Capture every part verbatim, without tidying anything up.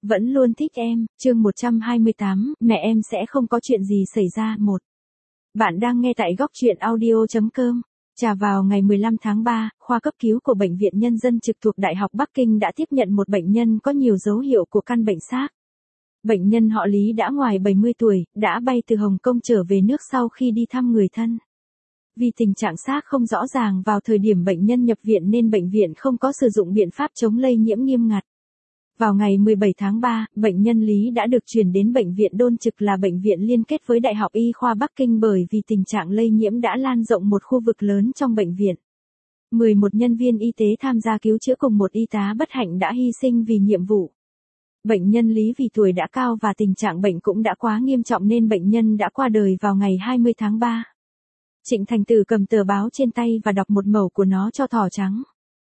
vẫn luôn thích em, chương một trăm hai mươi tám, mẹ em sẽ không có chuyện gì xảy ra. Một. Bạn đang nghe tại góc truyện audio chấm com. Trà vào ngày mười lăm tháng ba, khoa cấp cứu của Bệnh viện Nhân dân trực thuộc Đại học Bắc Kinh đã tiếp nhận một bệnh nhân có nhiều dấu hiệu của căn bệnh xác. Bệnh nhân họ Lý đã ngoài bảy mươi tuổi, đã bay từ Hồng Kông trở về nước sau khi đi thăm người thân. Vì tình trạng xác không rõ ràng vào thời điểm bệnh nhân nhập viện nên bệnh viện không có sử dụng biện pháp chống lây nhiễm nghiêm ngặt. Vào ngày mười bảy tháng ba, bệnh nhân Lý đã được chuyển đến bệnh viện đôn trực là bệnh viện liên kết với Đại học Y khoa Bắc Kinh bởi vì tình trạng lây nhiễm đã lan rộng một khu vực lớn trong bệnh viện. mười một nhân viên y tế tham gia cứu chữa cùng một y tá bất hạnh đã hy sinh vì nhiệm vụ. Bệnh nhân Lý vì tuổi đã cao và tình trạng bệnh cũng đã quá nghiêm trọng nên bệnh nhân đã qua đời vào ngày hai mươi tháng ba. Trịnh Thành Tử cầm tờ báo trên tay và đọc một mẩu của nó cho Thỏ Trắng.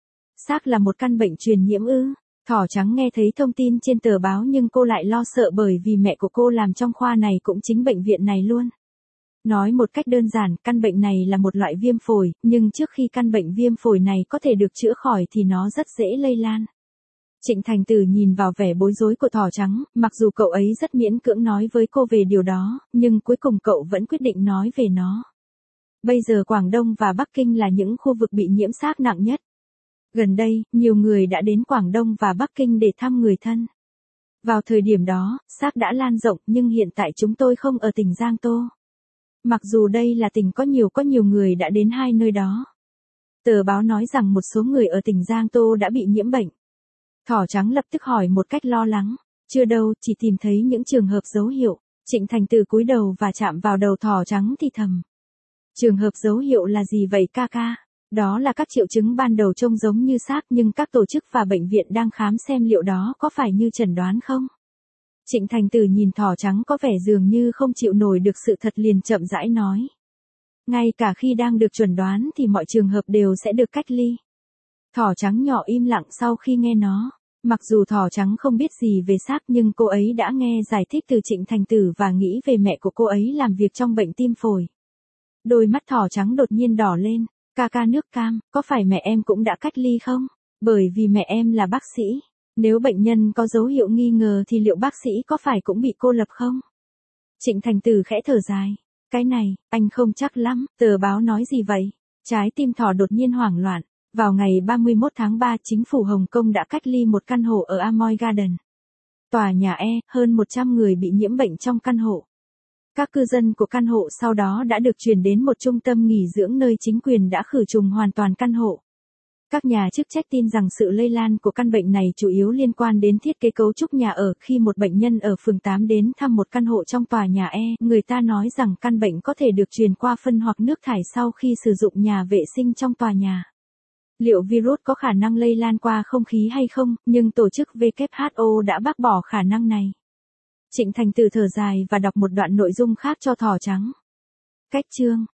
Xác là một căn bệnh truyền nhiễm ư? Thỏ Trắng nghe thấy thông tin trên tờ báo nhưng cô lại lo sợ bởi vì mẹ của cô làm trong khoa này cũng chính bệnh viện này luôn. Nói một cách đơn giản, căn bệnh này là một loại viêm phổi, nhưng trước khi căn bệnh viêm phổi này có thể được chữa khỏi thì nó rất dễ lây lan. Trịnh Thành Tử nhìn vào vẻ bối rối của Thỏ Trắng, mặc dù cậu ấy rất miễn cưỡng nói với cô về điều đó, nhưng cuối cùng cậu vẫn quyết định nói về nó. Bây giờ Quảng Đông và Bắc Kinh là những khu vực bị nhiễm xác nặng nhất. Gần đây, nhiều người đã đến Quảng Đông và Bắc Kinh để thăm người thân. Vào thời điểm đó, xác đã lan rộng nhưng hiện tại chúng tôi không ở tỉnh Giang Tô. Mặc dù đây là tỉnh có nhiều có nhiều người đã đến hai nơi đó. Tờ báo nói rằng một số người ở tỉnh Giang Tô đã bị nhiễm bệnh. Thỏ Trắng lập tức hỏi một cách lo lắng. Chưa đâu, chỉ tìm thấy những trường hợp dấu hiệu. Trịnh Thành Tử cúi đầu và chạm vào đầu Thỏ Trắng thì thầm. Trường hợp dấu hiệu là gì vậy ca ca? Đó là các triệu chứng ban đầu trông giống như xác nhưng các tổ chức và bệnh viện đang khám xem liệu đó có phải như chẩn đoán không? Trịnh Thành Tử nhìn Thỏ Trắng có vẻ dường như không chịu nổi được sự thật liền chậm rãi nói. Ngay cả khi đang được chuẩn đoán thì mọi trường hợp đều sẽ được cách ly. Thỏ Trắng nhỏ im lặng sau khi nghe nó. Mặc dù Thỏ Trắng không biết gì về xác nhưng cô ấy đã nghe giải thích từ Trịnh Thành Tử và nghĩ về mẹ của cô ấy làm việc trong bệnh tim phổi. Đôi mắt Thỏ Trắng đột nhiên đỏ lên. Ca ca nước cam, có phải mẹ em cũng đã cách ly không? Bởi vì mẹ em là bác sĩ. Nếu bệnh nhân có dấu hiệu nghi ngờ thì liệu bác sĩ có phải cũng bị cô lập không? Trịnh Thành Tử khẽ thở dài. Cái này, anh không chắc lắm, tờ báo nói gì vậy? Trái tim Thỏ đột nhiên hoảng loạn. Vào ngày ba mươi mốt tháng ba, chính phủ Hồng Kông đã cách ly một căn hộ ở Amoy Garden. Tòa nhà E, hơn một trăm người bị nhiễm bệnh trong căn hộ. Các cư dân của căn hộ sau đó đã được chuyển đến một trung tâm nghỉ dưỡng nơi chính quyền đã khử trùng hoàn toàn căn hộ. Các nhà chức trách tin rằng sự lây lan của căn bệnh này chủ yếu liên quan đến thiết kế cấu trúc nhà ở. Khi một bệnh nhân ở phường tám đến thăm một căn hộ trong tòa nhà E, người ta nói rằng căn bệnh có thể được truyền qua phân hoặc nước thải sau khi sử dụng nhà vệ sinh trong tòa nhà. Liệu virus có khả năng lây lan qua không khí hay không, nhưng tổ chức W H O đã bác bỏ khả năng này. Trịnh Thành Tử thở dài và đọc một đoạn nội dung khác cho Thỏ Trắng. Cách chương,